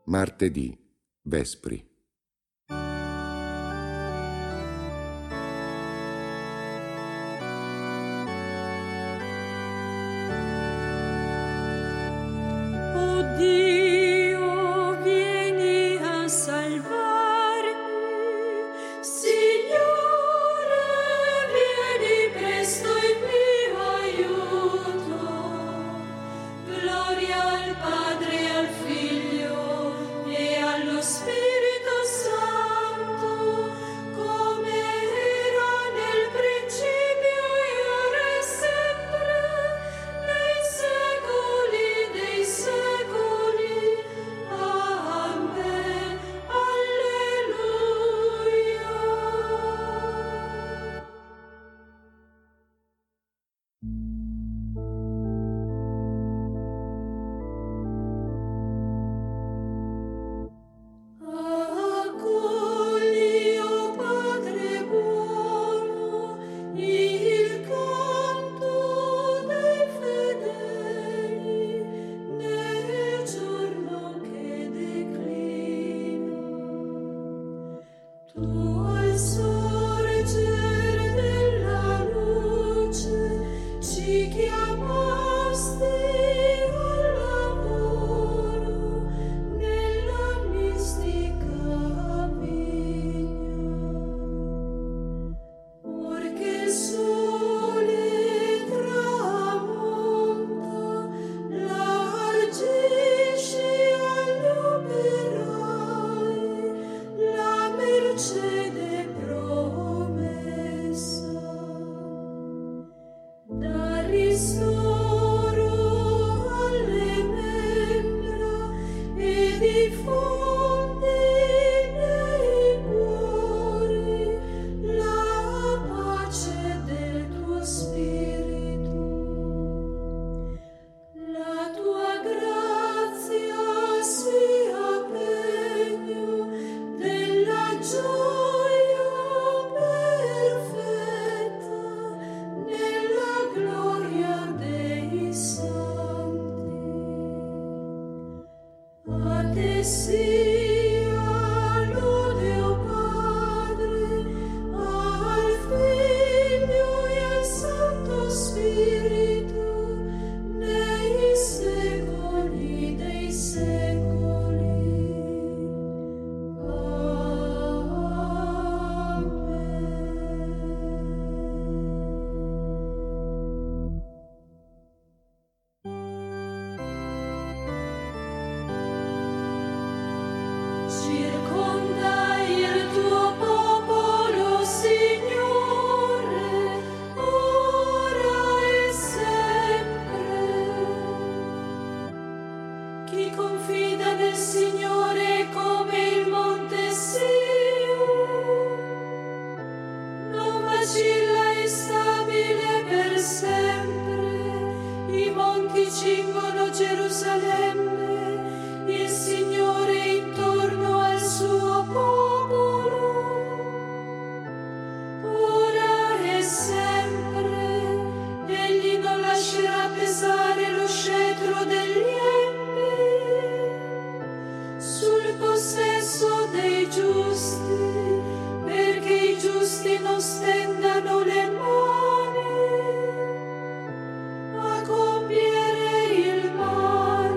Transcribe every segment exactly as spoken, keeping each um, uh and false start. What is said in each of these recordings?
Martedì, Vespri. Dio, vieni a salvarmi, Signore, vieni presto in mio aiuto. Gloria al Padre e al Figlio e allo Spirito Santo, come era nel principio e ora e sempre, nei secoli dei secoli. Amen. Alleluia. Accogli, o Padre buono, il canto dei fedeli nel giorno che declina. Tu al sorgere della luce ci chiamasti al lavoro nella mistica vigna. Or che il sole tramonta, largisci agli operai la mercede promessa. Da ristoro alle membra e diffondi nei cuori la pace del tuo spirito. La tua grazia sia pegno della gioia perfetta nella gloria dei santi. A te sia lode, o Padre, al Figlio e al Santo Spirito, nei secoli dei secoli. Amen. Circonda il tuo popolo, Signore, ora e sempre. Chi confida nel Signore è come il monte Sion, non vacilla, è stabile per sempre. I monti cingono Gerusalemme, il Signore intorno al suo popolo, ora e sempre. Egli non lascerà pesare lo scettro degli empi sul possesso dei giusti, perché i giusti non stendano le mani a compiere il male.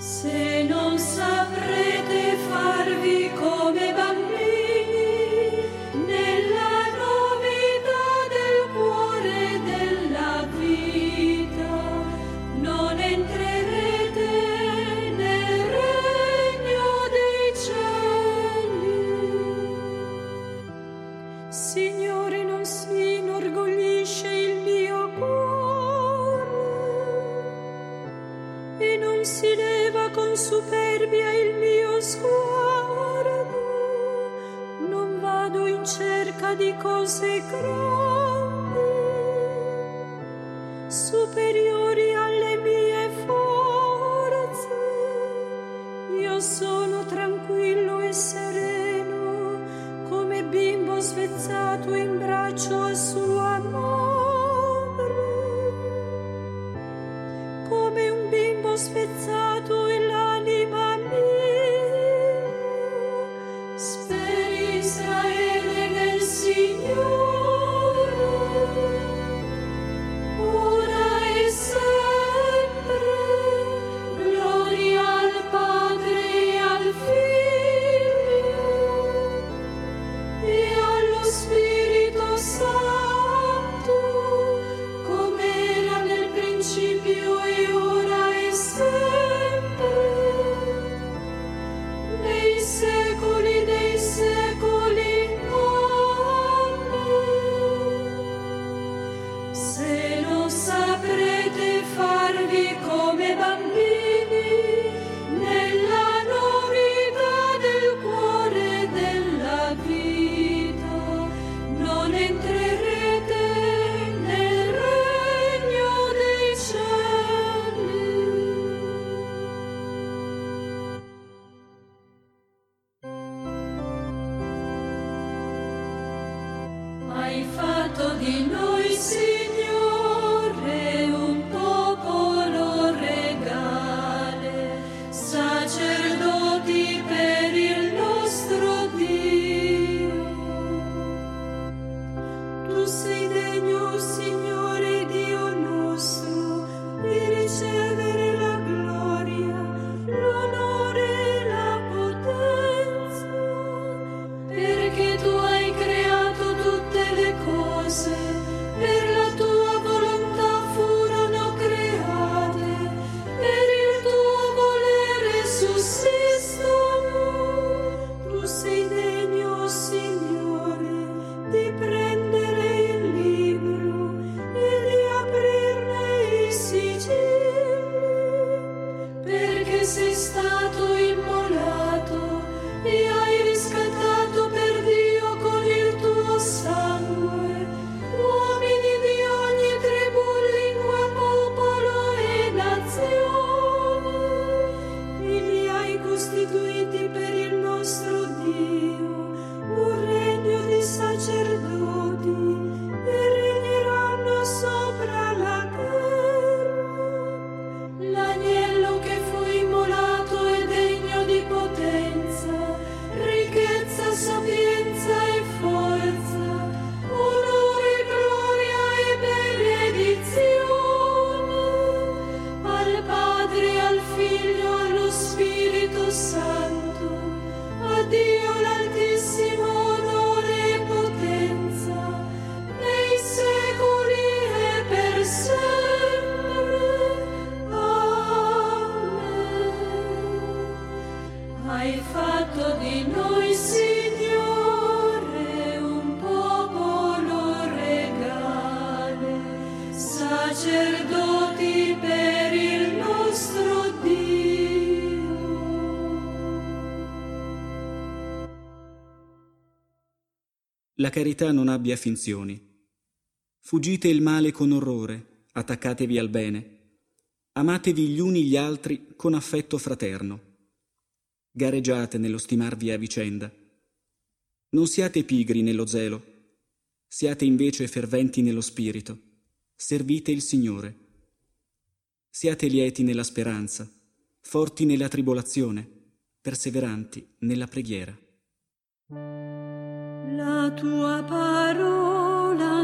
Se non saprete farvi come bambini nella novità del cuore e della vita, non entrerete nel regno dei cieli. Signore, non si inorgoglisce il mio cuore e non si leva con superbia il mio sguardo. Non vado in cerca di cose grandi, superiori alle mie forze. Io sono tranquillo e sereno, come bimbo svezzato in braccio a sua madre, come un bimbo spezzato in l'anima mia. Speri Israele nel Signore, ora e sempre. Gloria al Padre e al Figlio e allo Spirito Santo, come era nel principio e ora e sempre, nei secoli dei secoli. Amen. Se non saprete farvi come bambini nella novità del cuore e della vita, non entrerete nel regno dei cieli. Hai fatto di noi, Signore, un popolo regale, sacerdoti per il nostro Dio. Tu sei degno, Signore Dio nostro, di ricevere la gloria, l'onore e la potenza, perché tu hai creato tutte le cose, per la tua volontà furono create, per il tuo volere sussistono. Tu sei degno, Signore, di prendere il libro e di aprirne i sigilli, perché sei stato immolato e hai riscattato per Dio con il tuo sangue uomini di ogni tribù, lingua, popolo e nazione, e li hai costituiti per il nostro Dio un regno di sacerdoti, e regneranno sopra la terra. L'agnello che fu immolato è degno di potenza, ricchezza, sapienza e forza, onore, gloria e benedizione, al Padre, al Figlio, allo Spirito Santo, a Dio l'Altissimo onore e potenza, nei secoli e per sempre. Amen. Hai fatto di noi, Signore, un popolo regale, sacerdoti per il nostro Dio. La carità non abbia finzioni. Fuggite il male con orrore, attaccatevi al bene. Amatevi gli uni gli altri con affetto fraterno. Gareggiate nello stimarvi a vicenda. Non siate pigri nello zelo, siate invece ferventi nello spirito. Servite il Signore. Siate lieti nella speranza, forti nella tribolazione, perseveranti nella preghiera. La tua parola,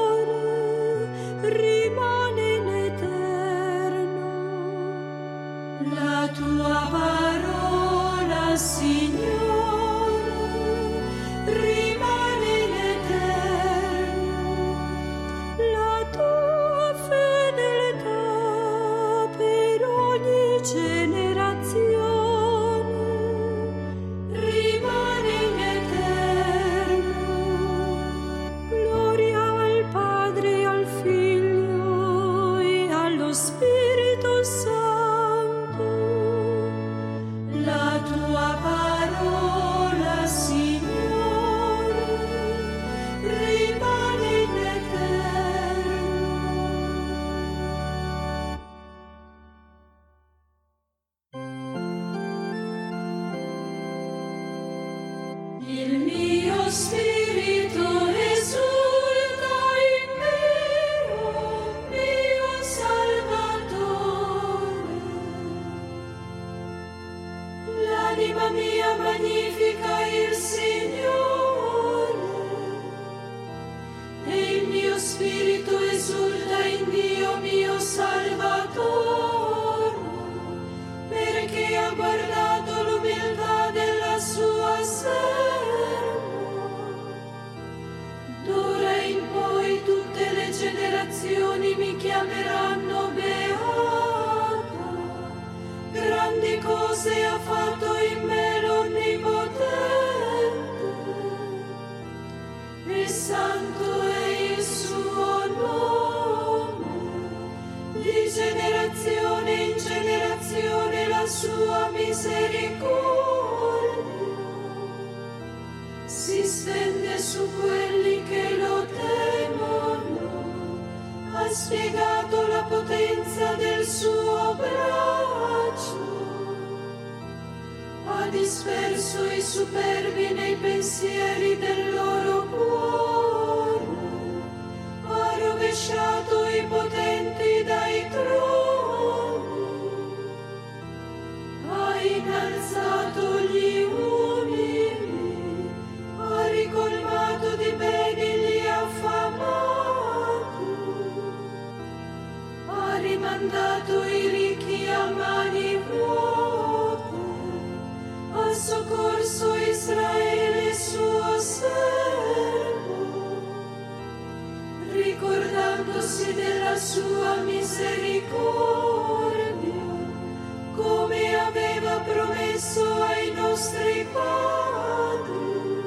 Signore, rimane in eterno. tua parola, Signore, rimane in eterno, la tua fedeltà per ogni generazione rimane in eterno. Gloria al Padre, al Figlio e allo Spirito Santo. La tua parola, Signore, rimane in eterno. Il mio spirito esulta in Dio, mio Salvatore. L'anima mia magnifica il Signore, e il mio spirito esulta in Dio, mio Salvatore, perché ha guardato l'umiltà della sua serva. D'ora in poi tutte le generazioni mi chiameranno beata. Grandi cose ha fatto in me l'Onnipotente, e santo è il suo nome. Di generazione in generazione la sua misericordia si stende su quelli che lo temono. Ha spiegato la potenza del suo braccio, ha disperso i superbi nei pensieri del loro cuore, ha rovesciato i potenti dai troni, ha innalzato gli umili, ha ricolmato di beni gli affamati, ha rimandato i ricchi a mani vuote, ha soccorso Israele suo servo, ricordandosi della sua misericordia, come aveva promesso ai nostri padri,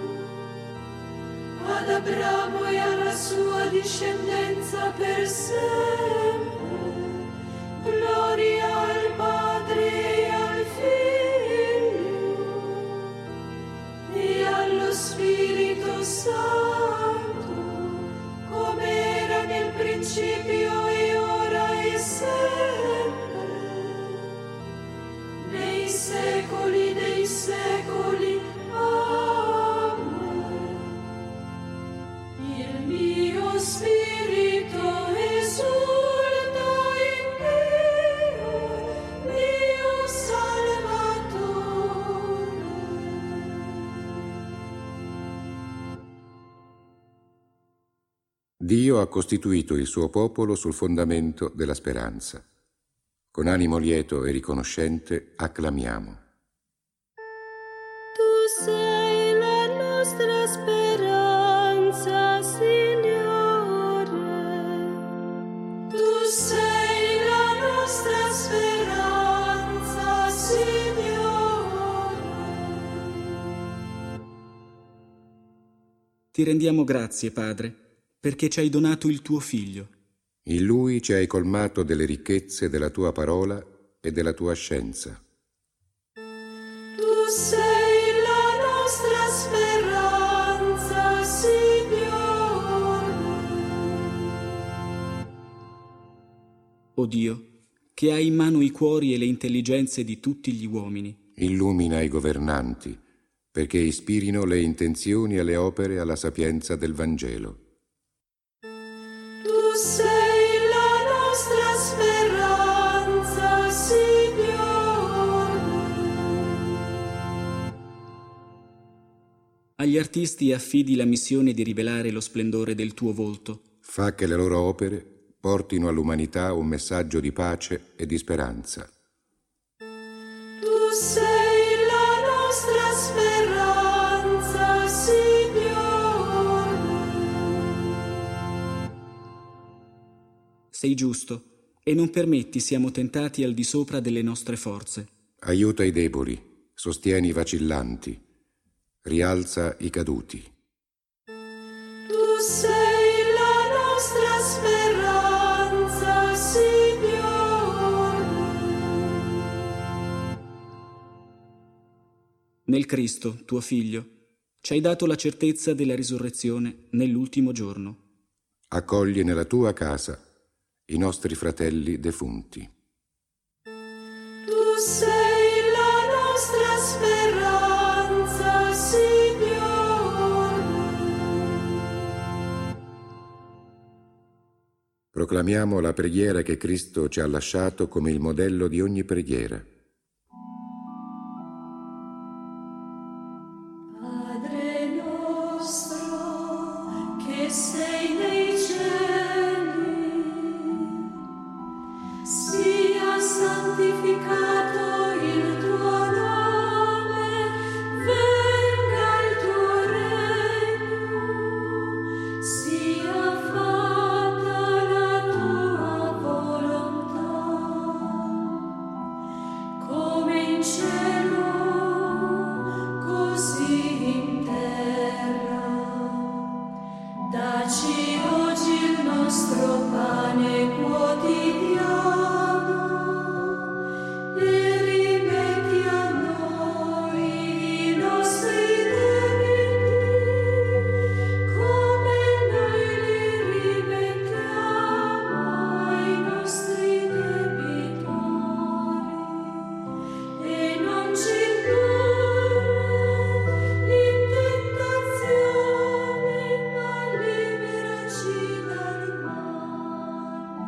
ad Abramo e alla sua discendenza per sempre. Gloria al Padre e al Figlio e allo Spirito Santo, come era nel principio e ora e sempre, nei secoli dei secoli. Amen. Il mio spirito esulta in Dio, mio Salvatore. Dio ha costituito il suo popolo sul fondamento della speranza. Con animo lieto e riconoscente acclamiamo. Tu sei la nostra speranza, Signore. Tu sei la nostra speranza, Signore. Ti rendiamo grazie, Padre, perché ci hai donato il tuo Figlio. In Lui ci hai colmato delle ricchezze della tua parola e della tua scienza. Tu sei la nostra speranza, Signore. O Dio, che hai in mano i cuori e le intelligenze di tutti gli uomini, Illumina i governanti, perché ispirino le intenzioni e le opere alla sapienza del Vangelo. Tu sei la nostra speranza, Signore. agli artisti affidi la missione di rivelare lo splendore del tuo volto. Fa che le loro opere portino all'umanità un messaggio di pace e di speranza. sei la nostra speranza, Signore. Sei giusto e non permetti siamo tentati al di sopra delle nostre forze. Aiuta i deboli, sostieni i vacillanti, rialza i caduti. Tu sei la nostra speranza, Signore. Nel Cristo, tuo Figlio, ci hai dato la certezza della risurrezione nell'ultimo giorno. Accogli nella tua casa i nostri fratelli defunti. Tu sei la nostra speranza, Signore. Proclamiamo la preghiera che Cristo ci ha lasciato come il modello di ogni preghiera. Padre nostro, che sei nei cieli, sia santificato il tuo nome, venga il tuo regno, sia fatta la tua volontà, come in cielo, così in terra. Dacci oggi il nostro pane quotidiano e rimetti a noi i nostri debiti, come noi li rimettiamo ai nostri debitori, e non ci indurre in tentazione, ma liberaci dal male.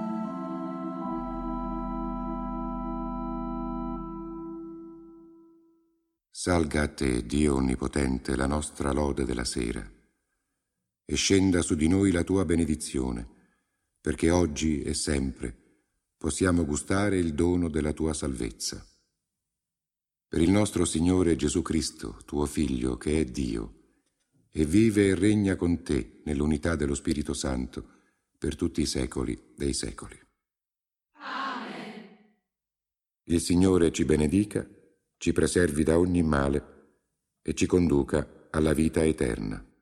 Salga a te, Dio Onnipotente, la nostra lode della sera, e scenda su di noi la tua benedizione, perché oggi e sempre possiamo gustare il dono della tua salvezza. Per il nostro Signore Gesù Cristo, tuo Figlio, che è Dio, e vive e regna con te nell'unità dello Spirito Santo per tutti i secoli dei secoli. Amen. Il Signore ci benedica, ci preservi da ogni male e ci conduca alla vita eterna.